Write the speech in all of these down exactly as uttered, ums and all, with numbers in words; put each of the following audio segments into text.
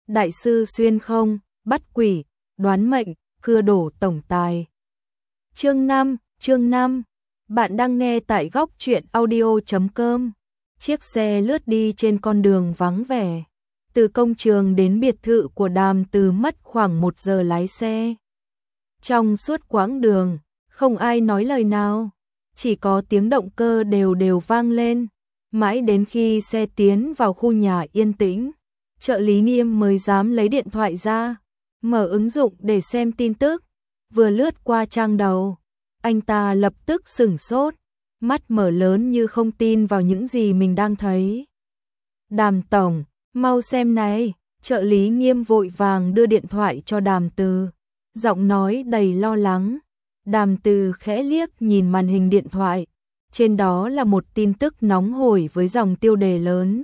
đại sư xuyên không, bắt quỷ, đoán mệnh, cưa đổ tổng tài. Chương năm, chương năm. Bạn đang nghe tại góc truyện audio chấm com. Chiếc xe lướt đi trên con đường vắng vẻ. Từ công trường đến biệt thự của Đàm Từ mất khoảng một giờ lái xe. Trong suốt quãng đường, không ai nói lời nào, chỉ có tiếng động cơ đều đều vang lên. Mãi đến khi xe tiến vào khu nhà yên tĩnh, trợ lý Nghiêm mới dám lấy điện thoại ra, mở ứng dụng để xem tin tức. Vừa lướt qua trang đầu, anh ta lập tức sửng sốt, mắt mở lớn như không tin vào những gì mình đang thấy. Đàm tổng, mau xem này, trợ lý Nghiêm vội vàng đưa điện thoại cho Đàm Từ, giọng nói đầy lo lắng. Đàm Từ khẽ liếc nhìn màn hình điện thoại, trên đó là một tin tức nóng hổi với dòng tiêu đề lớn.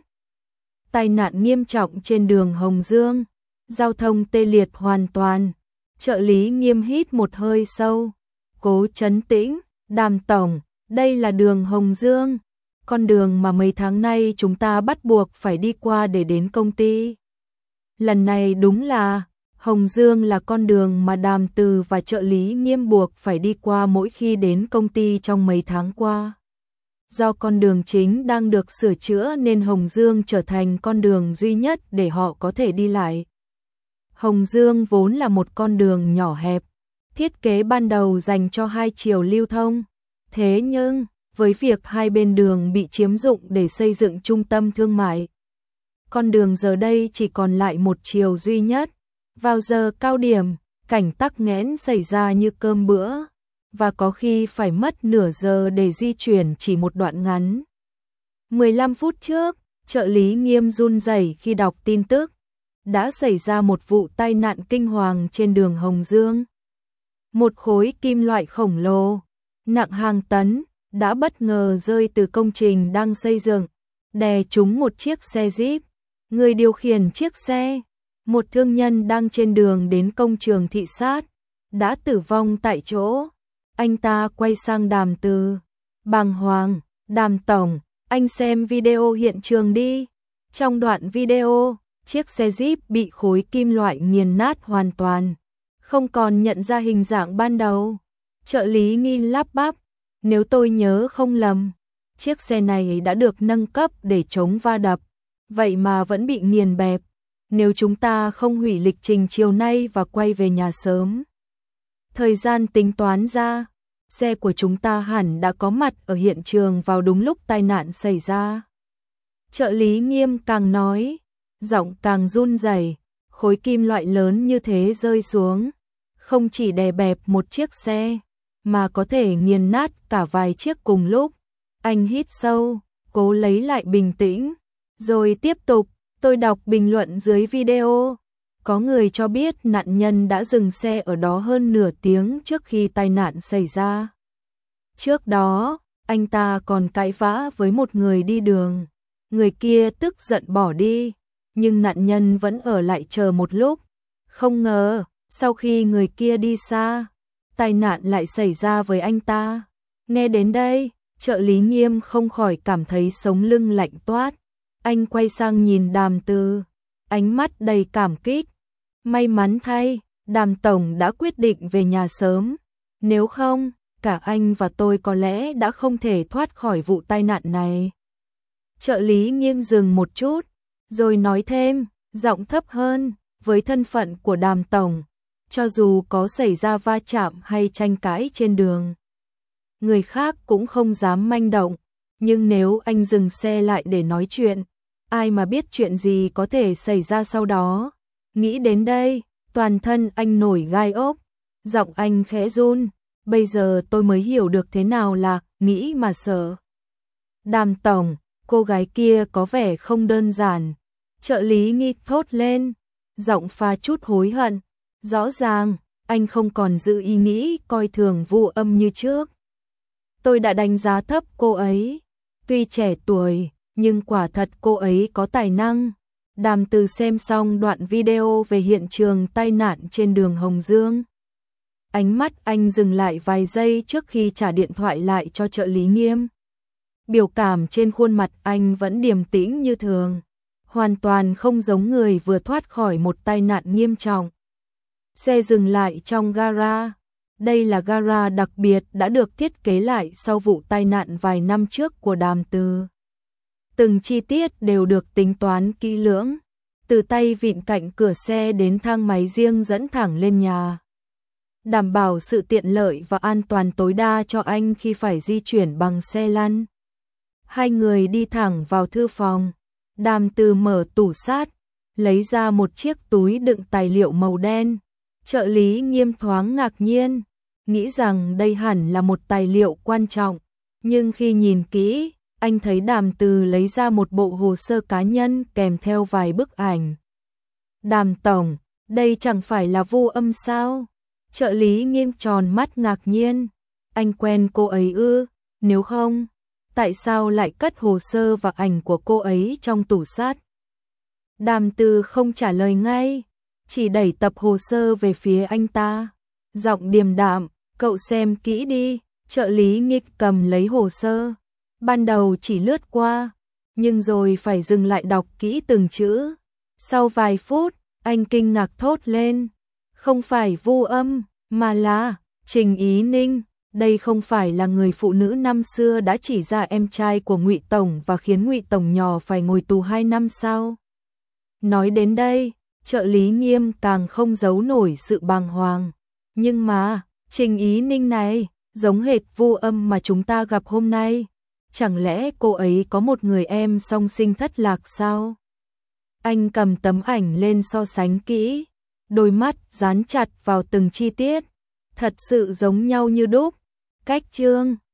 Tai nạn nghiêm trọng trên đường Hồng Dương, giao thông tê liệt hoàn toàn. Trợ lý Nghiêm hít một hơi sâu, cố trấn tĩnh. Đàm tổng, đây là đường Hồng Dương, con đường mà mấy tháng nay chúng ta bắt buộc phải đi qua để đến công ty. Lần này đúng là Hồng Dương là con đường mà Đàm Từ và trợ lý Nghiêm buộc phải đi qua mỗi khi đến công ty trong mấy tháng qua. Do con đường chính đang được sửa chữa nên Hồng Dương trở thành con đường duy nhất để họ có thể đi lại. Hồng Dương vốn là một con đường nhỏ hẹp, thiết kế ban đầu dành cho hai chiều lưu thông. Thế nhưng, với việc hai bên đường bị chiếm dụng để xây dựng trung tâm thương mại, con đường giờ đây chỉ còn lại một chiều duy nhất. Vào giờ cao điểm, cảnh tắc nghẽn xảy ra như cơm bữa, và có khi phải mất nửa giờ để di chuyển chỉ một đoạn ngắn. mười lăm phút trước, trợ lý Nghiêm run rẩy khi đọc tin tức. Đã xảy ra một vụ tai nạn kinh hoàng trên đường Hồng Dương. Một khối kim loại khổng lồ, nặng hàng tấn, đã bất ngờ rơi từ công trình đang xây dựng, đè trúng một chiếc xe Jeep. Người điều khiển chiếc xe, một thương nhân đang trên đường đến công trường thị sát, đã tử vong tại chỗ. Anh ta quay sang Đàm Từ, bàng hoàng, Đàm tổng, anh xem video hiện trường đi. Trong đoạn video, chiếc xe Jeep bị khối kim loại nghiền nát hoàn toàn, không còn nhận ra hình dạng ban đầu. Trợ lý Nghi lắp bắp, nếu tôi nhớ không lầm, chiếc xe này đã được nâng cấp để chống va đập, vậy mà vẫn bị nghiền bẹp. Nếu chúng ta không hủy lịch trình chiều nay và quay về nhà sớm, thời gian tính toán ra, xe của chúng ta hẳn đã có mặt ở hiện trường vào đúng lúc tai nạn xảy ra. Trợ lý Nghiêm càng nói, giọng càng run rẩy. Khối kim loại lớn như thế rơi xuống, không chỉ đè bẹp một chiếc xe, mà có thể nghiền nát cả vài chiếc cùng lúc. Anh hít sâu, cố lấy lại bình tĩnh, rồi tiếp tục. Tôi đọc bình luận dưới video, có người cho biết nạn nhân đã dừng xe ở đó hơn nửa tiếng trước khi tai nạn xảy ra. Trước đó, anh ta còn cãi vã với một người đi đường, người kia tức giận bỏ đi, nhưng nạn nhân vẫn ở lại chờ một lúc. Không ngờ, sau khi người kia đi xa, tai nạn lại xảy ra với anh ta. Nghe đến đây, trợ lý Nghiêm không khỏi cảm thấy sống lưng lạnh toát. Anh quay sang nhìn Đàm Từ, ánh mắt đầy cảm kích. May mắn thay, Đàm tổng đã quyết định về nhà sớm, nếu không, cả anh và tôi có lẽ đã không thể thoát khỏi vụ tai nạn này. Trợ lý Nghiêm dừng một chút, rồi nói thêm, giọng thấp hơn, với thân phận của Đàm tổng, cho dù có xảy ra va chạm hay tranh cãi trên đường, người khác cũng không dám manh động, nhưng nếu anh dừng xe lại để nói chuyện, ai mà biết chuyện gì có thể xảy ra sau đó. Nghĩ đến đây, toàn thân anh nổi gai ốc, giọng anh khẽ run, bây giờ tôi mới hiểu được thế nào là nghĩ mà sợ. Đàm tổng, cô gái kia có vẻ không đơn giản. Trợ lý Nghi thốt lên, giọng pha chút hối hận. Rõ ràng, anh không còn giữ ý nghĩ coi thường Vu Âm như trước. Tôi đã đánh giá thấp cô ấy. Tuy trẻ tuổi, nhưng quả thật cô ấy có tài năng. Đàm Từ xem xong đoạn video về hiện trường tai nạn trên đường Hồng Dương. Ánh mắt anh dừng lại vài giây trước khi trả điện thoại lại cho trợ lý Nghiêm. Biểu cảm trên khuôn mặt anh vẫn điềm tĩnh như thường. hoàn toàn không giống người vừa thoát khỏi một tai nạn nghiêm trọng. Xe dừng lại trong gara. Đây là gara đặc biệt đã được thiết kế lại sau vụ tai nạn vài năm trước của Đàm Từ. Từng chi tiết đều được tính toán kỹ lưỡng, từ tay vịn cạnh cửa xe đến thang máy riêng dẫn thẳng lên nhà, đảm bảo sự tiện lợi và an toàn tối đa cho anh khi phải di chuyển bằng xe lăn. Hai người đi thẳng vào thư phòng. Đàm Từ mở tủ sát, lấy ra một chiếc túi đựng tài liệu màu đen. Trợ lý Nghiêm thoáng ngạc nhiên, nghĩ rằng đây hẳn là một tài liệu quan trọng, nhưng khi nhìn kỹ, anh thấy Đàm Từ lấy ra một bộ hồ sơ cá nhân kèm theo vài bức ảnh. Đàm tổng, đây chẳng phải là Vu Âm sao? Trợ lý Nghiêm tròn mắt ngạc nhiên, anh quen cô ấy ư? Nếu không, tại sao lại cất hồ sơ và ảnh của cô ấy trong tủ sát? Đàm Từ không trả lời ngay, chỉ đẩy tập hồ sơ về phía anh ta, giọng điềm đạm, cậu xem kỹ đi. Trợ lý Nghiêm cầm lấy hồ sơ, ban đầu chỉ lướt qua, nhưng rồi phải dừng lại đọc kỹ từng chữ. Sau vài phút, anh kinh ngạc thốt lên, không phải Vu Âm, mà là Trình Ý Ninh. Đây không phải là người phụ nữ năm xưa đã chỉ ra em trai của Ngụy tổng và khiến Ngụy tổng nhỏ phải ngồi tù hai năm sao? Nói đến đây, trợ lý Nghiêm càng không giấu nổi sự bàng hoàng. Nhưng mà, Trình Ý Ninh này, giống hệt Vu Âm mà chúng ta gặp hôm nay. Chẳng lẽ cô ấy có một người em song sinh thất lạc sao? Anh cầm tấm ảnh lên so sánh kỹ, đôi mắt dán chặt vào từng chi tiết, thật sự giống nhau như đúc. Cách chương